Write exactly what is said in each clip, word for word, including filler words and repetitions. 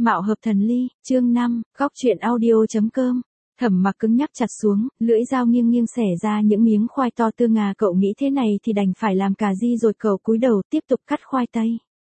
Mạo hợp thần ly, chương năm, góc truyện audio.com. Thẩm Mặc cứng nhắc chặt xuống, lưỡi dao nghiêng nghiêng xẻ ra những miếng khoai to tương ngà. Cậu nghĩ thế này thì đành phải làm cà ri rồi. Cậu cúi đầu tiếp tục cắt khoai tây.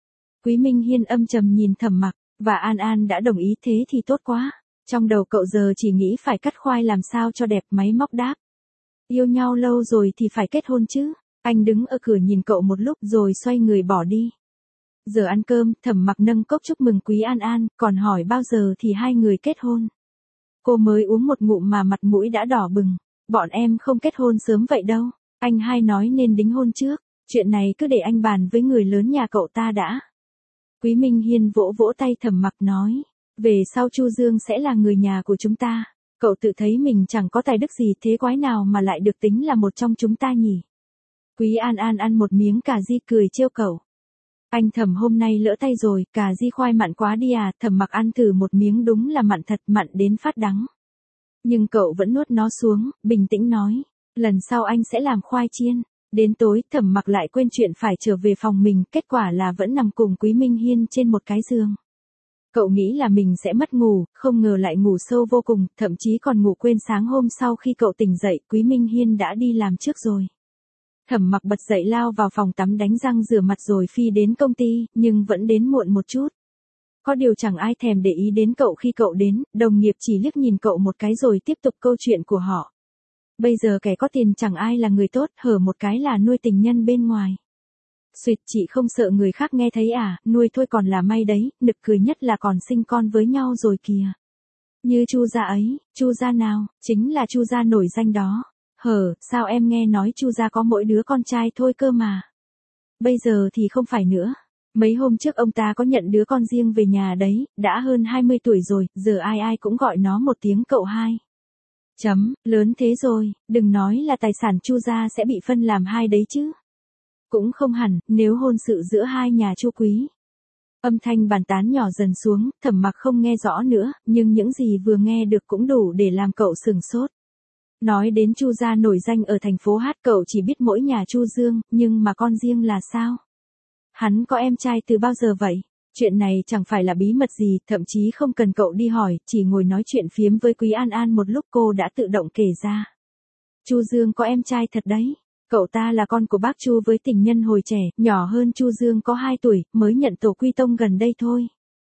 Quý Minh Hiên âm trầm nhìn Thẩm Mặc, và An An đã đồng ý. Thế thì tốt quá. Trong đầu cậu giờ chỉ nghĩ phải cắt khoai làm sao cho đẹp. Máy móc đáp: yêu nhau lâu rồi thì phải kết hôn chứ. Anh đứng ở cửa nhìn cậu một lúc rồi xoay người bỏ đi. Giờ ăn cơm, Thẩm Mặc nâng cốc chúc mừng Quý An An, còn hỏi bao giờ thì hai người kết hôn. Cô mới uống một ngụm mà mặt mũi đã đỏ bừng. Bọn em không kết hôn sớm vậy đâu. Anh hai nói nên đính hôn trước. Chuyện này cứ để anh bàn với người lớn nhà cậu ta đã. Quý Minh Hiên vỗ vỗ tay Thẩm Mặc nói: về sau Chu Dương sẽ là người nhà của chúng ta. Cậu tự thấy mình chẳng có tài đức gì, thế quái nào mà lại được tính là một trong chúng ta nhỉ? Quý An An ăn một miếng cà ri cười trêu cậu: anh Thẩm hôm nay lỡ tay rồi, cà ri khoai mặn quá đi à. Thẩm Mặc ăn thử một miếng, đúng là mặn thật, mặn đến phát đắng. Nhưng cậu vẫn nuốt nó xuống, bình tĩnh nói: lần sau anh sẽ làm khoai chiên. Đến tối, Thẩm Mặc lại quên chuyện phải trở về phòng mình, kết quả là vẫn nằm cùng Quý Minh Hiên trên một cái giường. Cậu nghĩ là mình sẽ mất ngủ, không ngờ lại ngủ sâu vô cùng, thậm chí còn ngủ quên. Sáng hôm sau khi cậu tỉnh dậy, Quý Minh Hiên đã đi làm trước rồi. Thẩm Mặc bật dậy lao vào phòng tắm đánh răng rửa mặt rồi phi đến công ty, nhưng vẫn đến muộn một chút. Có điều chẳng ai thèm để ý đến cậu khi cậu đến, đồng nghiệp chỉ liếc nhìn cậu một cái rồi tiếp tục câu chuyện của họ. Bây giờ kẻ có tiền chẳng ai là người tốt, hở một cái là nuôi tình nhân bên ngoài. Xuyệt, chị không sợ người khác nghe thấy à, nuôi thôi còn là may đấy, nực cười nhất là còn sinh con với nhau rồi kìa. Như Chu gia ấy. Chu gia nào? Chính là Chu gia nổi danh đó. Hở, sao em nghe nói Chu gia có mỗi đứa con trai thôi cơ mà. Bây giờ thì không phải nữa. Mấy hôm trước ông ta có nhận đứa con riêng về nhà đấy, đã hơn hai mươi tuổi rồi, giờ ai ai cũng gọi nó một tiếng cậu hai. Chấm, lớn thế rồi, đừng nói là tài sản Chu gia sẽ bị phân làm hai đấy chứ. Cũng không hẳn, nếu hôn sự giữa hai nhà Chu Quý. Âm thanh bàn tán nhỏ dần xuống, Thẩm Mặc không nghe rõ nữa, nhưng những gì vừa nghe được cũng đủ để làm cậu sừng sốt. Nói đến Chu gia nổi danh ở thành phố Hát, cậu chỉ biết mỗi nhà Chu Dương, nhưng mà con riêng là sao? Hắn có em trai từ bao giờ vậy? Chuyện này chẳng phải là bí mật gì, thậm chí không cần cậu đi hỏi, chỉ ngồi nói chuyện phiếm với Quý An An một lúc cô đã tự động kể ra. Chu Dương có em trai thật đấy. Cậu ta là con của bác Chu với tình nhân hồi trẻ, nhỏ hơn Chu Dương có hai tuổi, mới nhận tổ quy tông gần đây thôi.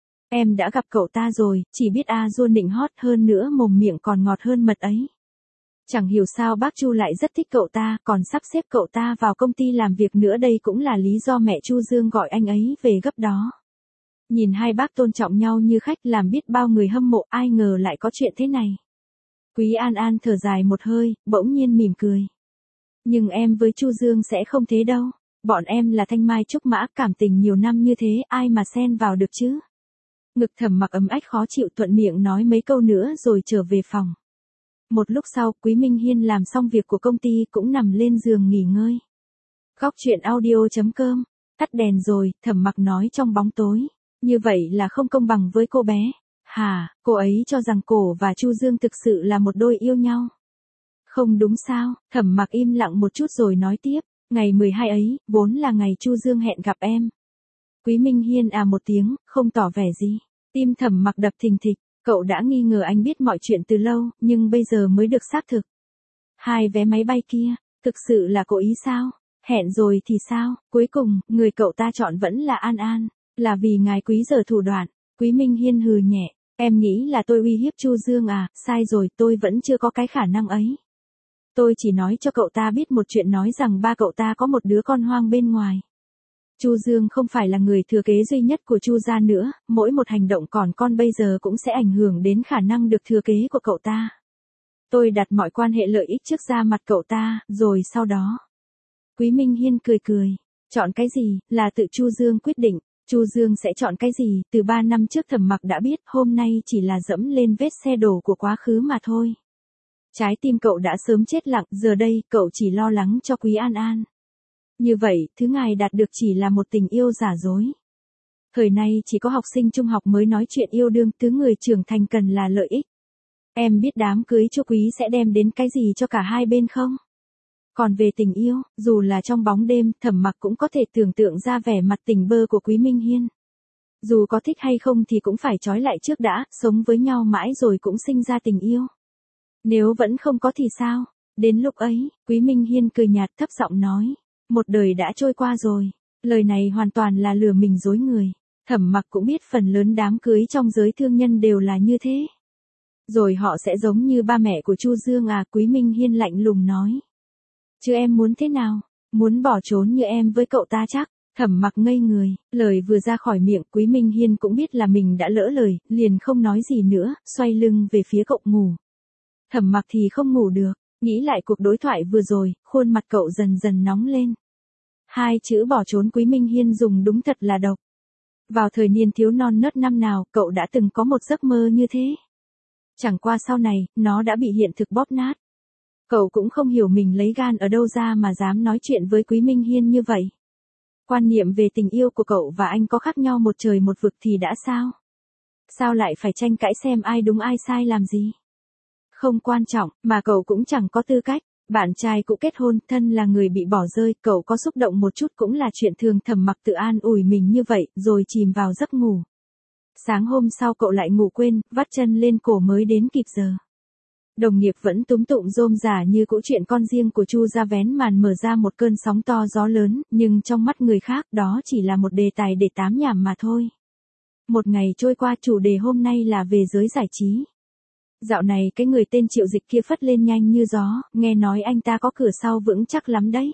Em đã gặp cậu ta rồi, chỉ biết a dua nịnh hót, hơn nữa mồm miệng còn ngọt hơn mật ấy. Chẳng hiểu sao bác Chu lại rất thích cậu ta, còn sắp xếp cậu ta vào công ty làm việc nữa, đây cũng là lý do mẹ Chu Dương gọi anh ấy về gấp đó. Nhìn hai bác tôn trọng nhau như khách, làm biết bao người hâm mộ, ai ngờ lại có chuyện thế này. Quý An An thở dài một hơi, bỗng nhiên mỉm cười. Nhưng em với Chu Dương sẽ không thế đâu. Bọn em là thanh mai trúc mã, cảm tình nhiều năm như thế, ai mà xen vào được chứ. Ngực Thẩm Mặc ấm ách khó chịu, thuận miệng nói mấy câu nữa rồi trở về phòng. Một lúc sau, Quý Minh Hiên làm xong việc của công ty cũng nằm lên giường nghỉ ngơi. Góc truyện audio.com. Tắt đèn rồi, Thẩm Mặc nói trong bóng tối. Như vậy là không công bằng với cô bé. Hả, cô ấy cho rằng cổ và Chu Dương thực sự là một đôi yêu nhau. Không đúng sao? Thẩm Mặc im lặng một chút rồi nói tiếp. Ngày mười hai ấy, vốn là ngày Chu Dương hẹn gặp em. Quý Minh Hiên à một tiếng, không tỏ vẻ gì. Tim Thẩm Mặc đập thình thịch. Cậu đã nghi ngờ anh biết mọi chuyện từ lâu, nhưng bây giờ mới được xác thực. Hai vé máy bay kia, thực sự là cố ý sao? Hẹn rồi thì sao? Cuối cùng, người cậu ta chọn vẫn là An An. Là vì ngài Quý giờ thủ đoạn. Quý Minh Hiên hừ nhẹ. Em nghĩ là tôi uy hiếp Chu Dương à? Sai rồi, tôi vẫn chưa có cái khả năng ấy. Tôi chỉ nói cho cậu ta biết một chuyện, nói rằng ba cậu ta có một đứa con hoang bên ngoài. Chu Dương không phải là người thừa kế duy nhất của Chu gia nữa, mỗi một hành động còn con bây giờ cũng sẽ ảnh hưởng đến khả năng được thừa kế của cậu ta. Tôi đặt mọi quan hệ lợi ích trước ra mặt cậu ta, rồi sau đó. Quý Minh Hiên cười cười. Chọn cái gì, là tự Chu Dương quyết định. Chu Dương sẽ chọn cái gì, từ ba năm trước Thẩm Mặc đã biết, hôm nay chỉ là dẫm lên vết xe đổ của quá khứ mà thôi. Trái tim cậu đã sớm chết lặng, giờ đây, cậu chỉ lo lắng cho Quý An An. Như vậy, thứ ngài đạt được chỉ là một tình yêu giả dối. Thời nay chỉ có học sinh trung học mới nói chuyện yêu đương, thứ người trưởng thành cần là lợi ích. Em biết đám cưới Chu Quý sẽ đem đến cái gì cho cả hai bên không? Còn về tình yêu, dù là trong bóng đêm, Thẩm Mặc cũng có thể tưởng tượng ra vẻ mặt tình bơ của Quý Minh Hiên. Dù có thích hay không thì cũng phải trói lại trước đã, sống với nhau mãi rồi cũng sinh ra tình yêu. Nếu vẫn không có thì sao? Đến lúc ấy, Quý Minh Hiên cười nhạt thấp giọng nói. Một đời đã trôi qua rồi. Lời này hoàn toàn là lừa mình dối người. Thẩm Mặc cũng biết phần lớn đám cưới trong giới thương nhân đều là như thế. Rồi họ sẽ giống như ba mẹ của Chu Dương à? Quý Minh Hiên lạnh lùng nói. Chứ em muốn thế nào? Muốn bỏ trốn như em với cậu ta chắc? Thẩm Mặc ngây người, lời vừa ra khỏi miệng Quý Minh Hiên cũng biết là mình đã lỡ lời, liền không nói gì nữa, xoay lưng về phía cậu ngủ. Thẩm Mặc thì không ngủ được, nghĩ lại cuộc đối thoại vừa rồi, khuôn mặt cậu dần dần nóng lên. Hai chữ bỏ trốn Quý Minh Hiên dùng đúng thật là độc. Vào thời niên thiếu non nớt năm nào, cậu đã từng có một giấc mơ như thế. Chẳng qua sau này, nó đã bị hiện thực bóp nát. Cậu cũng không hiểu mình lấy gan ở đâu ra mà dám nói chuyện với Quý Minh Hiên như vậy. Quan niệm về tình yêu của cậu và anh có khác nhau một trời một vực thì đã sao? Sao lại phải tranh cãi xem ai đúng ai sai làm gì? Không quan trọng, mà cậu cũng chẳng có tư cách. Bạn trai cũng kết hôn, thân là người bị bỏ rơi, cậu có xúc động một chút cũng là chuyện thường. Thẩm Mặc tự an ủi mình như vậy, rồi chìm vào giấc ngủ. Sáng hôm sau cậu lại ngủ quên, vắt chân lên cổ mới đến kịp giờ. Đồng nghiệp vẫn túm tụm rôm rả như cũ chuyện con riêng của Chu gia vén màn mở ra một cơn sóng to gió lớn, nhưng trong mắt người khác đó chỉ là một đề tài để tám nhảm mà thôi. Một ngày trôi qua, chủ đề hôm nay là về giới giải trí. Dạo này cái người tên Triệu Dịch kia phất lên nhanh như gió, nghe nói anh ta có cửa sau vững chắc lắm đấy.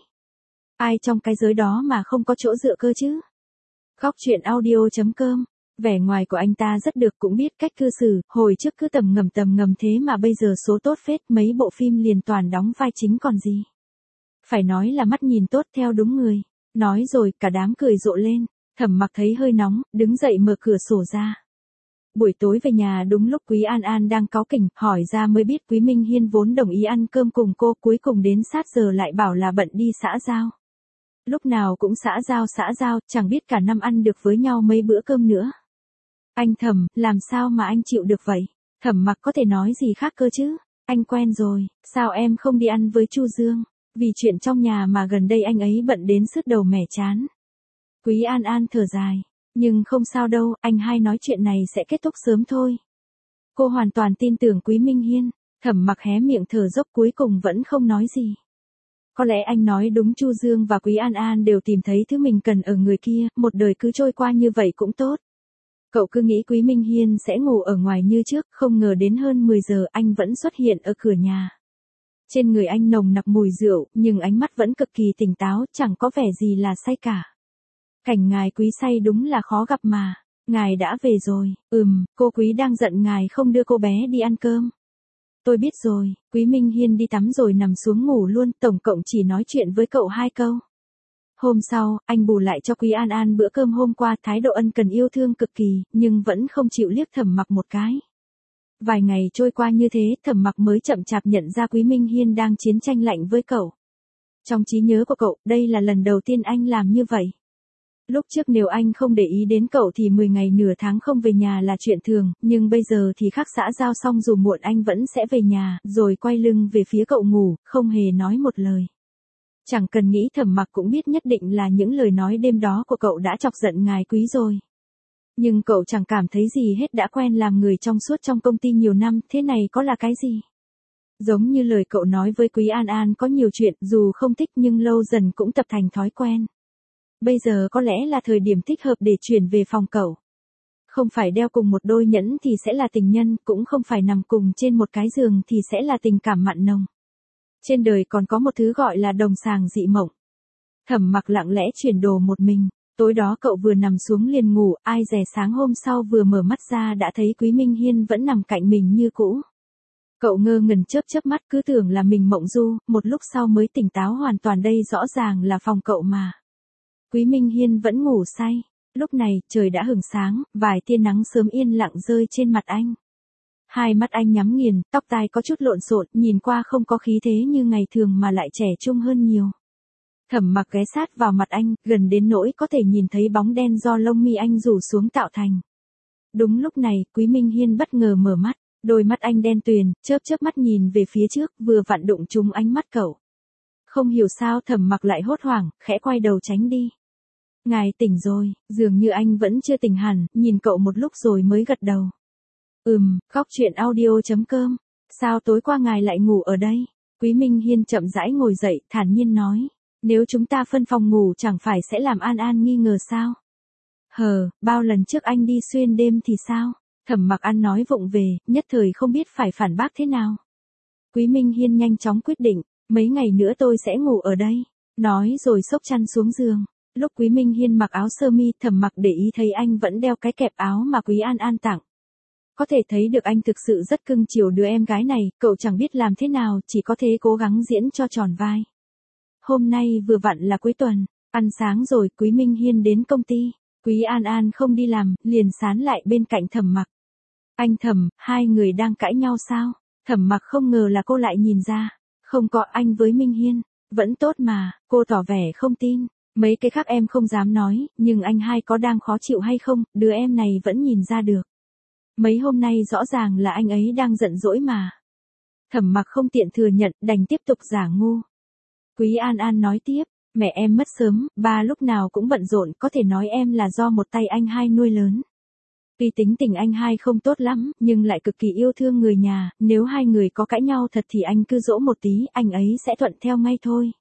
Ai trong cái giới đó mà không có chỗ dựa cơ chứ? Góc truyện audio chấm com. Vẻ ngoài của anh ta rất được, cũng biết cách cư xử, hồi trước cứ tầm ngầm tầm ngầm thế mà bây giờ số tốt phết, mấy bộ phim liền toàn đóng vai chính còn gì. Phải nói là mắt nhìn tốt theo đúng người. Nói rồi, cả đám cười rộ lên. Thẩm Mặc thấy hơi nóng, đứng dậy mở cửa sổ ra. Buổi tối về nhà đúng lúc Quý An An đang cáu kỉnh, hỏi ra mới biết Quý Minh Hiên vốn đồng ý ăn cơm cùng cô, cuối cùng đến sát giờ lại bảo là bận đi xã giao. Lúc nào cũng xã giao xã giao, chẳng biết cả năm ăn được với nhau mấy bữa cơm nữa. Anh Thẩm, làm sao mà anh chịu được vậy? Thẩm Mặc có thể nói gì khác cơ chứ? Anh quen rồi, sao em không đi ăn với Chu Dương? Vì chuyện trong nhà mà gần đây anh ấy bận đến sứt đầu mẻ chán. Quý An An thở dài. Nhưng không sao đâu, anh hai nói chuyện này sẽ kết thúc sớm thôi. Cô hoàn toàn tin tưởng Quý Minh Hiên. Thẩm Mặc hé miệng thở dốc cuối cùng vẫn không nói gì. Có lẽ anh nói đúng, Chu Dương và Quý An An đều tìm thấy thứ mình cần ở người kia, một đời cứ trôi qua như vậy cũng tốt. Cậu cứ nghĩ Quý Minh Hiên sẽ ngủ ở ngoài như trước, không ngờ đến hơn mười giờ anh vẫn xuất hiện ở cửa nhà. Trên người anh nồng nặc mùi rượu, nhưng ánh mắt vẫn cực kỳ tỉnh táo, chẳng có vẻ gì là say cả. Cảnh ngài Quý say đúng là khó gặp mà. Ngài đã về rồi. Ừm, cô Quý đang giận ngài không đưa cô bé đi ăn cơm. Tôi biết rồi. Quý Minh Hiên đi tắm rồi nằm xuống ngủ luôn, tổng cộng chỉ nói chuyện với cậu hai câu. Hôm sau, anh bù lại cho Quý An An bữa cơm hôm qua, thái độ ân cần yêu thương cực kỳ, nhưng vẫn không chịu liếc Thẩm Mặc một cái. Vài ngày trôi qua như thế, Thẩm Mặc mới chậm chạp nhận ra Quý Minh Hiên đang chiến tranh lạnh với cậu. Trong trí nhớ của cậu, đây là lần đầu tiên anh làm như vậy. Lúc trước nếu anh không để ý đến cậu thì mười ngày nửa tháng không về nhà là chuyện thường, nhưng bây giờ thì khác, xã giao xong dù muộn anh vẫn sẽ về nhà, rồi quay lưng về phía cậu ngủ, không hề nói một lời. Chẳng cần nghĩ, Thẩm Mặc cũng biết nhất định là những lời nói đêm đó của cậu đã chọc giận ngài Quý rồi. Nhưng cậu chẳng cảm thấy gì hết, đã quen làm người trong suốt trong công ty nhiều năm, thế này có là cái gì? Giống như lời cậu nói với Quý An An, có nhiều chuyện, dù không thích nhưng lâu dần cũng tập thành thói quen. Bây giờ có lẽ là thời điểm thích hợp để chuyển về phòng cậu. Không phải đeo cùng một đôi nhẫn thì sẽ là tình nhân, cũng không phải nằm cùng trên một cái giường thì sẽ là tình cảm mặn nồng. Trên đời còn có một thứ gọi là đồng sàng dị mộng. Thẩm Mặc lặng lẽ chuyển đồ một mình. Tối đó cậu vừa nằm xuống liền ngủ, ai dè sáng hôm sau vừa mở mắt ra đã thấy Quý Minh Hiên vẫn nằm cạnh mình như cũ. Cậu ngơ ngẩn chớp chớp mắt, cứ tưởng là mình mộng du, một lúc sau mới tỉnh táo hoàn toàn, đây rõ ràng là phòng cậu mà. Quý Minh Hiên vẫn ngủ say. Lúc này, trời đã hửng sáng, vài tia nắng sớm yên lặng rơi trên mặt anh. Hai mắt anh nhắm nghiền, tóc tai có chút lộn xộn, nhìn qua không có khí thế như ngày thường mà lại trẻ trung hơn nhiều. Thẩm Mặc ghé sát vào mặt anh, gần đến nỗi có thể nhìn thấy bóng đen do lông mi anh rủ xuống tạo thành. Đúng lúc này, Quý Minh Hiên bất ngờ mở mắt, đôi mắt anh đen tuyền, chớp chớp mắt nhìn về phía trước, vừa vặn đụng trúng ánh mắt cậu. Không hiểu sao Thẩm Mặc lại hốt hoảng, khẽ quay đầu tránh đi. Ngài tỉnh rồi, dường như anh vẫn chưa tỉnh hẳn, nhìn cậu một lúc rồi mới gật đầu. Ừm, góc chuyện audio.com. Sao tối qua ngài lại ngủ ở đây? Quý Minh Hiên chậm rãi ngồi dậy, thản nhiên nói. Nếu chúng ta phân phòng ngủ chẳng phải sẽ làm An An nghi ngờ sao? Hờ, bao lần trước anh đi xuyên đêm thì sao? Thẩm Mặc An nói vụng về, nhất thời không biết phải phản bác thế nào. Quý Minh Hiên nhanh chóng quyết định, mấy ngày nữa tôi sẽ ngủ ở đây. Nói rồi xốc chăn xuống giường. Lúc Quý Minh Hiên mặc áo sơ mi, Thẩm Mặc để ý thấy anh vẫn đeo cái kẹp áo mà Quý An An tặng. Có thể thấy được anh thực sự rất cưng chiều đứa em gái này, cậu chẳng biết làm thế nào, chỉ có thể cố gắng diễn cho tròn vai. Hôm nay vừa vặn là cuối tuần, ăn sáng rồi Quý Minh Hiên đến công ty. Quý An An không đi làm, liền sán lại bên cạnh Thẩm Mặc. Anh Thẩm, hai người đang cãi nhau sao? Thẩm Mặc không ngờ là cô lại nhìn ra. Không có, anh với Minh Hiên, vẫn tốt mà, cô tỏ vẻ không tin. Mấy cái khác em không dám nói, nhưng anh hai có đang khó chịu hay không, đứa em này vẫn nhìn ra được. Mấy hôm nay rõ ràng là anh ấy đang giận dỗi mà. Thẩm Mặc không tiện thừa nhận, đành tiếp tục giả ngu. Quý An An nói tiếp, mẹ em mất sớm, ba lúc nào cũng bận rộn, có thể nói em là do một tay anh hai nuôi lớn. Tuy tính tình anh hai không tốt lắm, nhưng lại cực kỳ yêu thương người nhà, nếu hai người có cãi nhau thật thì anh cứ dỗ một tí, anh ấy sẽ thuận theo ngay thôi.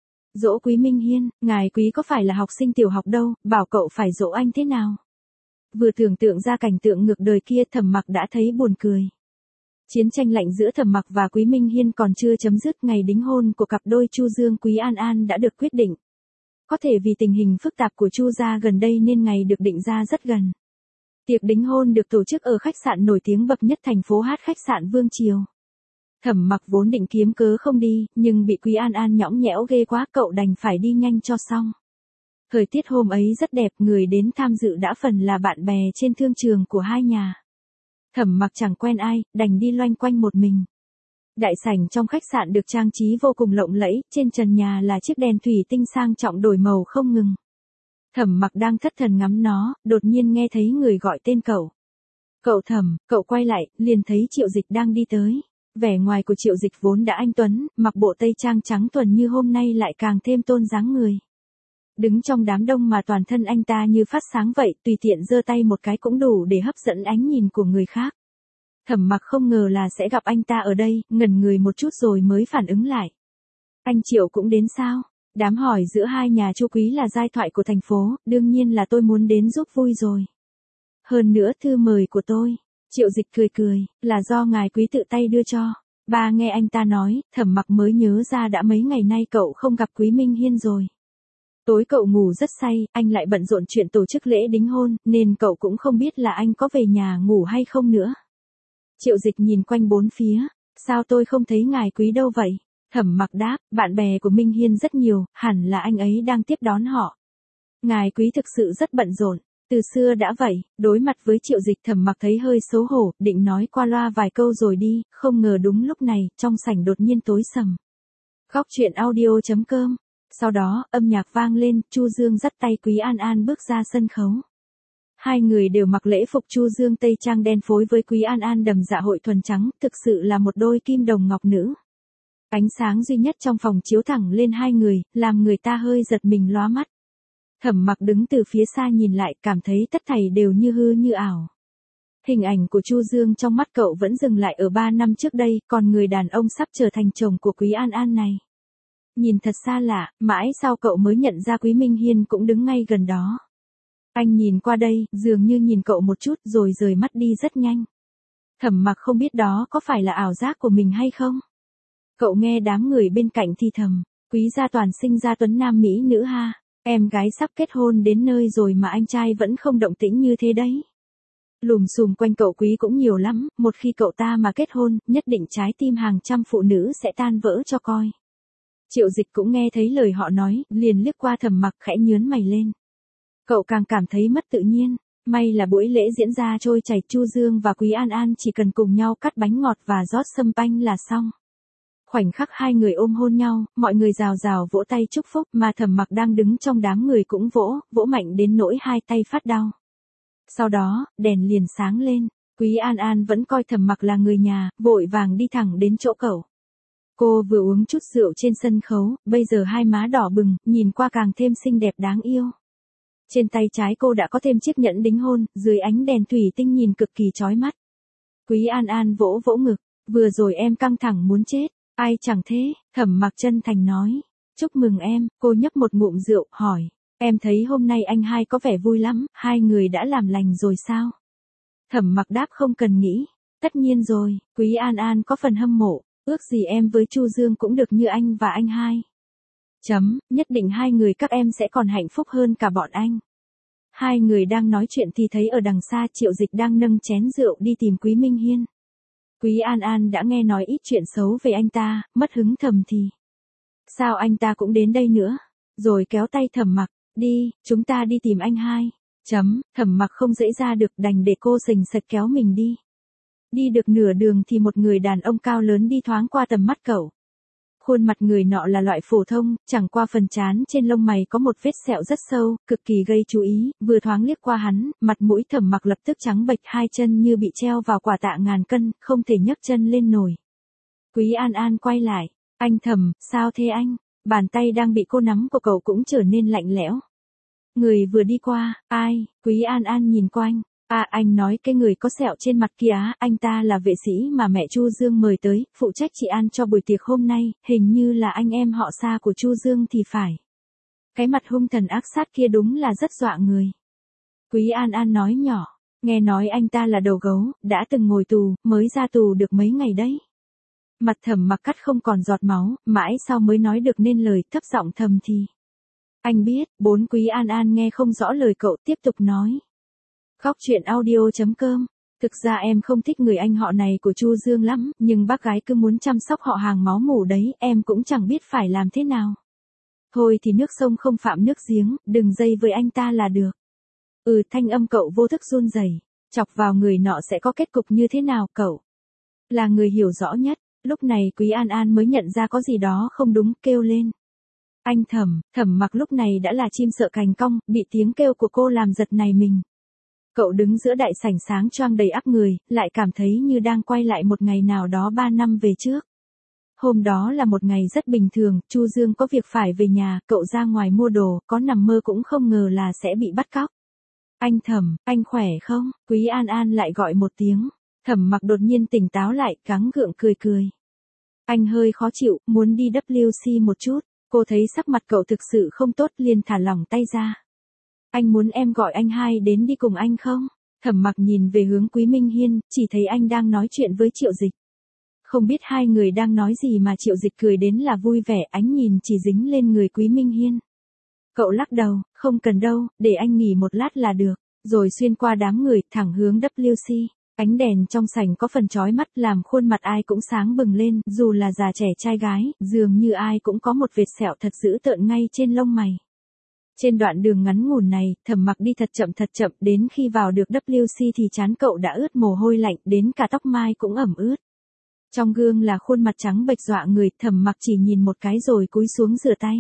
Dỗ Quý Minh Hiên, ngài Quý có phải là học sinh tiểu học đâu, bảo cậu phải dỗ anh thế nào? Vừa tưởng tượng ra cảnh tượng ngược đời kia, Thẩm Mặc đã thấy buồn cười. Chiến tranh lạnh giữa Thẩm Mặc và Quý Minh Hiên còn chưa chấm dứt, ngày đính hôn của cặp đôi Chu Dương Quý An An đã được quyết định. Có thể vì tình hình phức tạp của Chu gia gần đây nên ngày được định ra rất gần. Tiệc đính hôn được tổ chức ở khách sạn nổi tiếng bậc nhất thành phố Hát, khách sạn Vương Triều. Thẩm Mặc vốn định kiếm cớ không đi, nhưng bị Quý An An nhõng nhẽo ghê quá, cậu đành phải đi nhanh cho xong. Thời tiết hôm ấy rất đẹp, người đến tham dự đã phần là bạn bè trên thương trường của hai nhà. Thẩm Mặc chẳng quen ai, đành đi loanh quanh một mình. Đại sảnh trong khách sạn được trang trí vô cùng lộng lẫy, trên trần nhà là chiếc đèn thủy tinh sang trọng đổi màu không ngừng. Thẩm Mặc đang thất thần ngắm nó, đột nhiên nghe thấy người gọi tên cậu. Cậu Thẩm, cậu quay lại, liền thấy Triệu Dịch đang đi tới. Vẻ ngoài của Triệu Dịch vốn đã anh tuấn, mặc bộ tây trang trắng thuần như hôm nay lại càng thêm tôn dáng người. Đứng trong đám đông mà toàn thân anh ta như phát sáng vậy, tùy tiện giơ tay một cái cũng đủ để hấp dẫn ánh nhìn của người khác. Thẩm Mặc không ngờ là sẽ gặp anh ta ở đây, ngẩn người một chút rồi mới phản ứng lại. Anh Triệu cũng đến sao? Đám hỏi giữa hai nhà Chu Quý là giai thoại của thành phố, đương nhiên là tôi muốn đến giúp vui rồi. Hơn nữa thư mời của tôi. Triệu Dịch cười cười, là do ngài Quý tự tay đưa cho. Ba nghe anh ta nói, Thẩm Mặc mới nhớ ra đã mấy ngày nay cậu không gặp Quý Minh Hiên rồi. Tối cậu ngủ rất say, anh lại bận rộn chuyện tổ chức lễ đính hôn, nên cậu cũng không biết là anh có về nhà ngủ hay không nữa. Triệu Dịch nhìn quanh bốn phía, sao tôi không thấy ngài Quý đâu vậy? Thẩm Mặc đáp, bạn bè của Minh Hiên rất nhiều, hẳn là anh ấy đang tiếp đón họ. Ngài Quý thực sự rất bận rộn, từ xưa đã vậy. Đối mặt với Triệu Dịch, Thẩm Mặc thấy hơi xấu hổ, định nói qua loa vài câu rồi đi, không ngờ đúng lúc này, trong sảnh đột nhiên tối sầm. Góc chuyện audio.com. Sau đó, âm nhạc vang lên, Chu Dương dắt tay Quý An An bước ra sân khấu. Hai người đều mặc lễ phục Chu Dương tây trang đen phối với Quý An An đầm dạ hội thuần trắng, thực sự là một đôi kim đồng ngọc nữ. Ánh sáng duy nhất trong phòng chiếu thẳng lên hai người, làm người ta hơi giật mình lóa mắt. Thẩm Mặc đứng từ phía xa nhìn lại, cảm thấy tất thảy đều như hư như ảo. Hình ảnh của Chu Dương trong mắt cậu vẫn dừng lại ở ba năm trước đây, còn người đàn ông sắp trở thành chồng của Quý An An này. Nhìn thật xa lạ, mãi sau cậu mới nhận ra Quý Minh Hiên cũng đứng ngay gần đó. Anh nhìn qua đây, dường như nhìn cậu một chút rồi rời mắt đi rất nhanh. Thẩm Mặc không biết đó có phải là ảo giác của mình hay không. Cậu nghe đám người bên cạnh thì thầm, Quý gia toàn sinh ra tuấn nam mỹ nữ ha, em gái sắp kết hôn đến nơi rồi mà anh trai vẫn không động tĩnh như thế đấy. Lùm xùm quanh cậu Quý cũng nhiều lắm, một khi cậu ta mà kết hôn, nhất định trái tim hàng trăm phụ nữ sẽ tan vỡ cho coi. Triệu Dịch cũng nghe thấy lời họ nói, liền liếc qua Thẩm Mặc khẽ nhướng mày lên. Cậu càng cảm thấy mất tự nhiên, may là buổi lễ diễn ra trôi chảy, Chu Dương và Quý An An chỉ cần cùng nhau cắt bánh ngọt và rót sâm panh là xong. Khoảnh khắc hai người ôm hôn nhau, mọi người rào rào vỗ tay chúc phúc, mà Thẩm Mặc đang đứng trong đám người cũng vỗ, vỗ mạnh đến nỗi hai tay phát đau. Sau đó, đèn liền sáng lên, Quý An An vẫn coi Thẩm Mặc là người nhà, vội vàng đi thẳng đến chỗ cậu. Cô vừa uống chút rượu trên sân khấu, bây giờ hai má đỏ bừng, nhìn qua càng thêm xinh đẹp đáng yêu. Trên tay trái cô đã có thêm chiếc nhẫn đính hôn, dưới ánh đèn thủy tinh nhìn cực kỳ chói mắt. Quý An An vỗ vỗ ngực, vừa rồi em căng thẳng muốn chết, ai chẳng thế, Thẩm Mặc chân thành nói. Chúc mừng em, cô nhấp một ngụm rượu, hỏi, em thấy hôm nay anh hai có vẻ vui lắm, hai người đã làm lành rồi sao? Thẩm Mặc đáp không cần nghĩ, tất nhiên rồi, Quý An An có phần hâm mộ, ước gì em với Chu Dương cũng được như anh và anh hai. Chấm, nhất định hai người các em sẽ còn hạnh phúc hơn cả bọn anh. Hai người đang nói chuyện thì thấy ở đằng xa Triệu Dịch đang nâng chén rượu đi tìm Quý Minh Hiên. Quý An An đã nghe nói ít chuyện xấu về anh ta, mất hứng thầm thì. Sao anh ta cũng đến đây nữa? Rồi kéo tay Thẩm Mặc, đi, chúng ta đi tìm anh hai. Chấm, Thẩm Mặc không dễ ra được đành để cô sình sạch kéo mình đi. Đi được nửa đường thì một người đàn ông cao lớn đi thoáng qua tầm mắt cậu. Khuôn mặt người nọ là loại phổ thông, chẳng qua phần trán trên lông mày có một vết sẹo rất sâu, cực kỳ gây chú ý, vừa thoáng liếc qua hắn, mặt mũi Thẩm Mặc lập tức trắng bệch, hai chân như bị treo vào quả tạ ngàn cân, không thể nhấc chân lên nổi. Quý An An quay lại, anh Thẩm, sao thế anh? Bàn tay đang bị cô nắm của cậu cũng trở nên lạnh lẽo. Người vừa đi qua, ai? Quý An An nhìn quanh. À, anh nói cái người có sẹo trên mặt kia á, anh ta là vệ sĩ mà mẹ Chu Dương mời tới, phụ trách chị An cho buổi tiệc hôm nay, hình như là anh em họ xa của Chu Dương thì phải. Cái mặt hung thần ác sát kia đúng là rất dọa người. Quý An An nói nhỏ, nghe nói anh ta là đầu gấu, đã từng ngồi tù, mới ra tù được mấy ngày đấy. Mặt Thẩm Mặc cắt không còn giọt máu, mãi sau mới nói được nên lời, thấp giọng thầm thì. Anh biết, bốn. Quý An An nghe không rõ lời cậu, tiếp tục nói. Góc truyện audio chấm com. Thực ra em không thích người anh họ này của Chu Dương lắm, nhưng bác gái cứ muốn chăm sóc họ hàng máu mủ đấy, em cũng chẳng biết phải làm thế nào. Thôi thì nước sông không phạm nước giếng, đừng dây với anh ta là được. Ừ, thanh âm cậu vô thức run rẩy, chọc vào người nọ sẽ có kết cục như thế nào cậu? Là người hiểu rõ nhất, lúc này Quý An An mới nhận ra có gì đó không đúng, kêu lên. Anh Thẩm, Thẩm Mặc lúc này đã là chim sợ cành cong, bị tiếng kêu của cô làm giật nảy mình. Cậu đứng giữa đại sảnh sáng choang đầy ắp người, lại cảm thấy như đang quay lại một ngày nào đó ba năm về trước. Hôm đó là một ngày rất bình thường, Chu Dương có việc phải về nhà, cậu ra ngoài mua đồ, có nằm mơ cũng không ngờ là sẽ bị bắt cóc. Anh Thẩm, anh khỏe không? Quý An An lại gọi một tiếng. Thẩm Mặc đột nhiên tỉnh táo lại, gắng gượng cười cười. Anh hơi khó chịu, muốn đi W C một chút. Cô thấy sắc mặt cậu thực sự không tốt, liền thả lỏng tay ra. Anh muốn em gọi anh hai đến đi cùng anh không? Thẩm Mặc nhìn về hướng Quý Minh Hiên, chỉ thấy anh đang nói chuyện với Triệu Dịch. Không biết hai người đang nói gì mà Triệu Dịch cười đến là vui vẻ, ánh nhìn chỉ dính lên người Quý Minh Hiên. Cậu lắc đầu, không cần đâu, để anh nghỉ một lát là được, rồi xuyên qua đám người, thẳng hướng W C. Ánh đèn trong sảnh có phần chói mắt làm khuôn mặt ai cũng sáng bừng lên, dù là già trẻ trai gái, dường như ai cũng có một vệt sẹo thật dữ tợn ngay trên lông mày. Trên đoạn đường ngắn ngủn này, Thẩm Mặc đi thật chậm thật chậm, đến khi vào được W C thì trán cậu đã ướt mồ hôi lạnh, đến cả tóc mai cũng ẩm ướt. Trong gương là khuôn mặt trắng bệch dọa người, Thẩm Mặc chỉ nhìn một cái rồi cúi xuống rửa tay.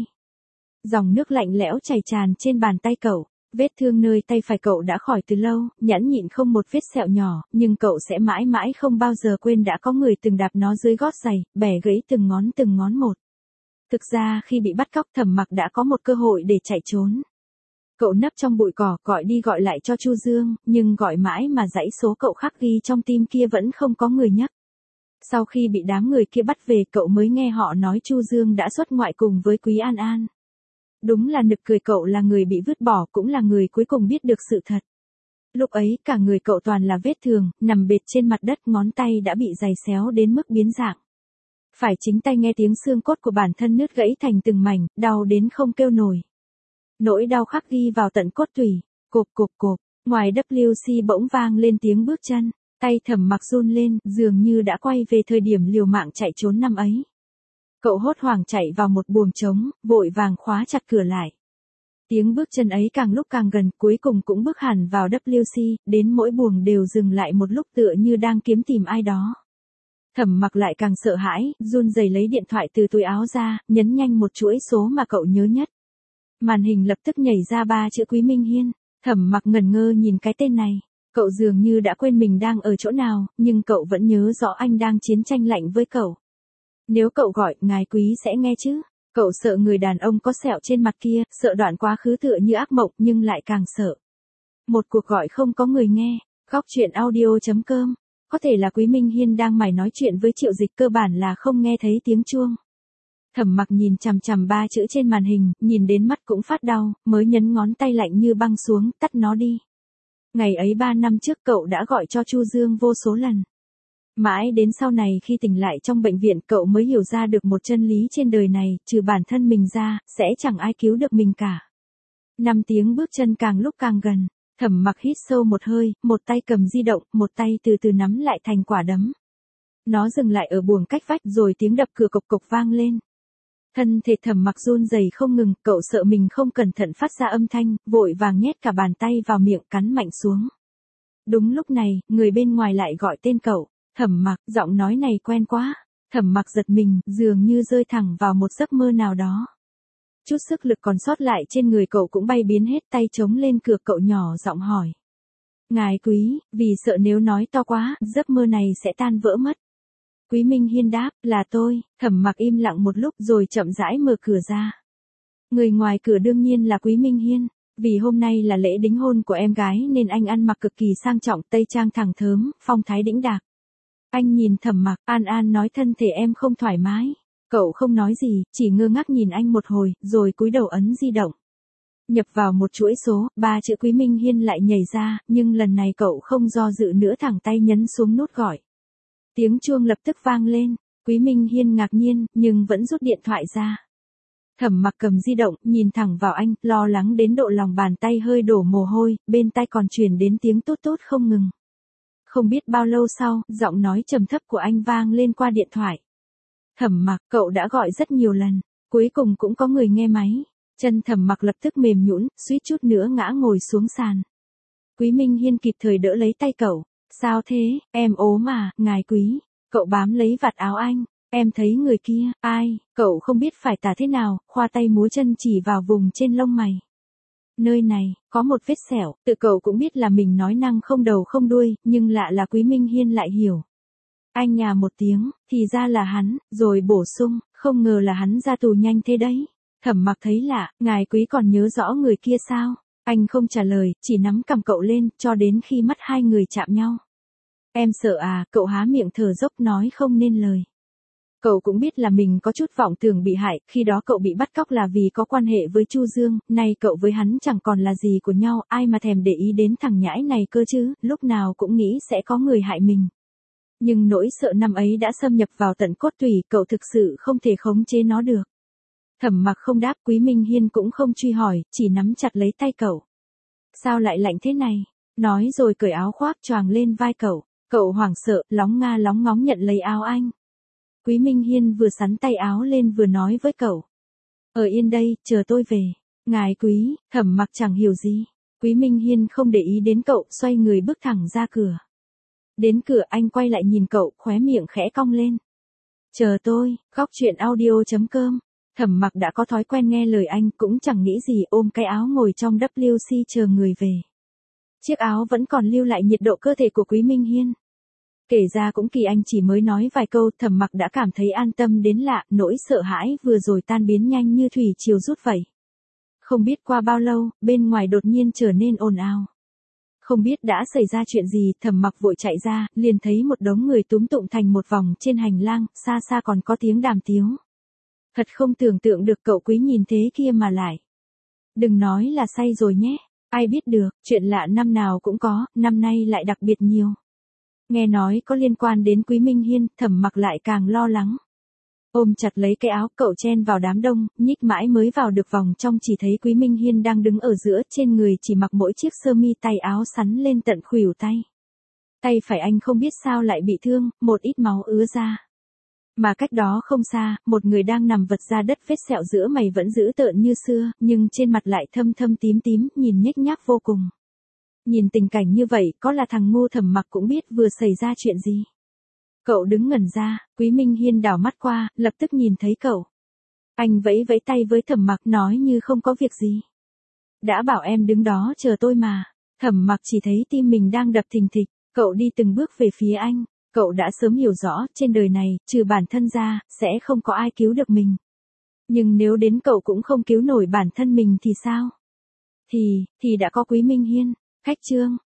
Dòng nước lạnh lẽo chảy tràn trên bàn tay cậu. Vết thương nơi tay phải cậu đã khỏi từ lâu, nhẫn nhịn không một vết sẹo nhỏ, nhưng cậu sẽ mãi mãi không bao giờ quên đã có người từng đạp nó dưới gót giày, bẻ gãy từng ngón từng ngón một. Thực ra khi bị bắt cóc, Thẩm Mặc đã có một cơ hội để chạy trốn. Cậu nấp trong bụi cỏ, gọi đi gọi lại cho Chu Dương, nhưng gọi mãi mà dãy số cậu khắc ghi trong tim kia vẫn không có người nhắc. Sau khi bị đám người kia bắt về, cậu mới nghe họ nói Chu Dương đã xuất ngoại cùng với Quý An An. Đúng là nực cười, cậu là người bị vứt bỏ, cũng là người cuối cùng biết được sự thật. Lúc ấy cả người cậu toàn là vết thương, nằm bệt trên mặt đất, ngón tay đã bị giày xéo đến mức biến dạng. Phải chính tay nghe tiếng xương cốt của bản thân nứt gãy thành từng mảnh, đau đến không kêu nổi. Nỗi đau khắc ghi vào tận cốt tủy, cộp cộp cộp, ngoài W C bỗng vang lên tiếng bước chân, tay Thẩm Mặc run lên, dường như đã quay về thời điểm liều mạng chạy trốn năm ấy. Cậu hốt hoảng chạy vào một buồng trống, vội vàng khóa chặt cửa lại. Tiếng bước chân ấy càng lúc càng gần, cuối cùng cũng bước hẳn vào W C, đến mỗi buồng đều dừng lại một lúc tựa như đang kiếm tìm ai đó. Thẩm Mặc lại càng sợ hãi, run rẩy lấy điện thoại từ túi áo ra, nhấn nhanh một chuỗi số mà cậu nhớ nhất. Màn hình lập tức nhảy ra ba chữ Quý Minh Hiên. Thẩm Mặc ngẩn ngơ nhìn cái tên này. Cậu dường như đã quên mình đang ở chỗ nào, nhưng cậu vẫn nhớ rõ anh đang chiến tranh lạnh với cậu. Nếu cậu gọi, ngài Quý sẽ nghe chứ? Cậu sợ người đàn ông có sẹo trên mặt kia, sợ đoạn quá khứ tựa như ác mộng nhưng lại càng sợ. Một cuộc gọi không có người nghe, góc chuyện audio.com. Có thể là Quý Minh Hiên đang mải nói chuyện với Triệu Dịch, cơ bản là không nghe thấy tiếng chuông. Thẩm Mặc nhìn chằm chằm ba chữ trên màn hình, nhìn đến mắt cũng phát đau, mới nhấn ngón tay lạnh như băng xuống, tắt nó đi. Ngày ấy ba năm trước cậu đã gọi cho Chu Dương vô số lần. Mãi đến sau này khi tỉnh lại trong bệnh viện cậu mới hiểu ra được một chân lý trên đời này, trừ bản thân mình ra, sẽ chẳng ai cứu được mình cả. Năm tiếng bước chân càng lúc càng gần, Thẩm Mặc hít sâu một hơi, một tay cầm di động, một tay từ từ nắm lại thành quả đấm. Nó dừng lại ở buồng cách vách rồi tiếng đập cửa cộc cộc vang lên. Thân thể Thẩm Mặc run rẩy không ngừng, cậu sợ mình không cẩn thận phát ra âm thanh, vội vàng nhét cả bàn tay vào miệng cắn mạnh xuống. Đúng lúc này, người bên ngoài lại gọi tên cậu. Thẩm Mặc, giọng nói này quen quá. Thẩm Mặc giật mình, dường như rơi thẳng vào một giấc mơ nào đó. Chút sức lực còn sót lại trên người cậu cũng bay biến hết, tay chống lên cửa cậu nhỏ giọng hỏi. Ngài Quý, vì sợ nếu nói to quá, giấc mơ này sẽ tan vỡ mất. Quý Minh Hiên đáp, là tôi. Thẩm Mặc im lặng một lúc rồi chậm rãi mở cửa ra. Người ngoài cửa đương nhiên là Quý Minh Hiên. Vì hôm nay là lễ đính hôn của em gái nên anh ăn mặc cực kỳ sang trọng, tây trang thẳng thớm, phong thái đĩnh đạc. Anh nhìn Thẩm Mặc, An An nói thân thể em không thoải mái. Cậu không nói gì, chỉ ngơ ngác nhìn anh một hồi, rồi cúi đầu ấn di động. Nhập vào một chuỗi số, ba chữ Quý Minh Hiên lại nhảy ra, nhưng lần này cậu không do dự nữa, thẳng tay nhấn xuống nút gọi. Tiếng chuông lập tức vang lên, Quý Minh Hiên ngạc nhiên, nhưng vẫn rút điện thoại ra. Thẩm Mặc cầm di động, nhìn thẳng vào anh, lo lắng đến độ lòng bàn tay hơi đổ mồ hôi, bên tai còn truyền đến tiếng tốt tốt không ngừng. Không biết bao lâu sau, giọng nói trầm thấp của anh vang lên qua điện thoại. Thẩm Mặc, cậu đã gọi rất nhiều lần, cuối cùng cũng có người nghe máy. Chân Thẩm Mặc lập tức mềm nhũn, suýt chút nữa ngã ngồi xuống sàn. Quý Minh Hiên kịp thời đỡ lấy tay cậu. Sao thế, em ốm à, ngài Quý. Cậu bám lấy vạt áo anh. Em thấy người kia, ai, cậu không biết phải tả thế nào, khoa tay múa chân chỉ vào vùng trên lông mày. Nơi này, có một vết sẹo, tự cậu cũng biết là mình nói năng không đầu không đuôi, nhưng lạ là Quý Minh Hiên lại hiểu. Anh nhà một tiếng, thì ra là hắn, rồi bổ sung, không ngờ là hắn ra tù nhanh thế đấy. Thẩm Mặc thấy lạ, ngài Quý còn nhớ rõ người kia sao? Anh không trả lời, chỉ nắm cầm cậu lên, cho đến khi mắt hai người chạm nhau. Em sợ à, cậu há miệng thở dốc nói không nên lời. Cậu cũng biết là mình có chút vọng tưởng bị hại, khi đó cậu bị bắt cóc là vì có quan hệ với Chu Dương, nay cậu với hắn chẳng còn là gì của nhau, ai mà thèm để ý đến thằng nhãi này cơ chứ, lúc nào cũng nghĩ sẽ có người hại mình. Nhưng nỗi sợ năm ấy đã xâm nhập vào tận cốt tủy, cậu thực sự không thể khống chế nó được. Thẩm Mặc không đáp, Quý Minh Hiên cũng không truy hỏi, chỉ nắm chặt lấy tay cậu. Sao lại lạnh thế này? Nói rồi cởi áo khoác choàng lên vai cậu. Cậu hoảng sợ, lóng nga lóng ngóng nhận lấy áo anh. Quý Minh Hiên vừa xắn tay áo lên vừa nói với cậu. Ở yên đây, chờ tôi về. Ngài Quý, Thẩm Mặc chẳng hiểu gì. Quý Minh Hiên không để ý đến cậu, xoay người bước thẳng ra cửa. Đến cửa anh quay lại nhìn cậu, khóe miệng khẽ cong lên. Chờ tôi, góc chuyện audio.com. Thẩm Mặc đã có thói quen nghe lời anh, cũng chẳng nghĩ gì, ôm cái áo ngồi trong vê xê chờ người về. Chiếc áo vẫn còn lưu lại nhiệt độ cơ thể của Quý Minh Hiên. Kể ra cũng kỳ, anh chỉ mới nói vài câu, Thẩm Mặc đã cảm thấy an tâm đến lạ, nỗi sợ hãi vừa rồi tan biến nhanh như thủy triều rút vậy. Không biết qua bao lâu, bên ngoài đột nhiên trở nên ồn ào. Không biết đã xảy ra chuyện gì, Thẩm Mặc vội chạy ra, liền thấy một đống người túm tụm thành một vòng trên hành lang, xa xa còn có tiếng đàm tiếu. Thật không tưởng tượng được cậu Quý nhìn thế kia mà lại. Đừng nói là say rồi nhé, ai biết được, chuyện lạ năm nào cũng có, năm nay lại đặc biệt nhiều. Nghe nói có liên quan đến Quý Minh Hiên, Thẩm Mặc lại càng lo lắng. Ôm chặt lấy cái áo, cậu chen vào đám đông, nhích mãi mới vào được vòng trong, chỉ thấy Quý Minh Hiên đang đứng ở giữa, trên người chỉ mặc mỗi chiếc sơ mi tay áo sắn lên tận khuỷu tay. Tay phải anh không biết sao lại bị thương, một ít máu ứa ra. Mà cách đó không xa, một người đang nằm vật ra đất, vết sẹo giữa mày vẫn giữ tợn như xưa, nhưng trên mặt lại thâm thâm tím tím, nhìn nhếch nhác vô cùng. Nhìn tình cảnh như vậy, có là thằng ngu Thẩm Mặc cũng biết vừa xảy ra chuyện gì. Cậu đứng ngẩn ra, Quý Minh Hiên đảo mắt qua, lập tức nhìn thấy cậu. Anh vẫy vẫy tay với Thẩm Mặc nói như không có việc gì. Đã bảo em đứng đó chờ tôi mà. Thẩm Mặc chỉ thấy tim mình đang đập thình thịch, cậu đi từng bước về phía anh. Cậu đã sớm hiểu rõ, trên đời này, trừ bản thân ra, sẽ không có ai cứu được mình. Nhưng nếu đến cậu cũng không cứu nổi bản thân mình thì sao? Thì, thì đã có Quý Minh Hiên. Khách Trương,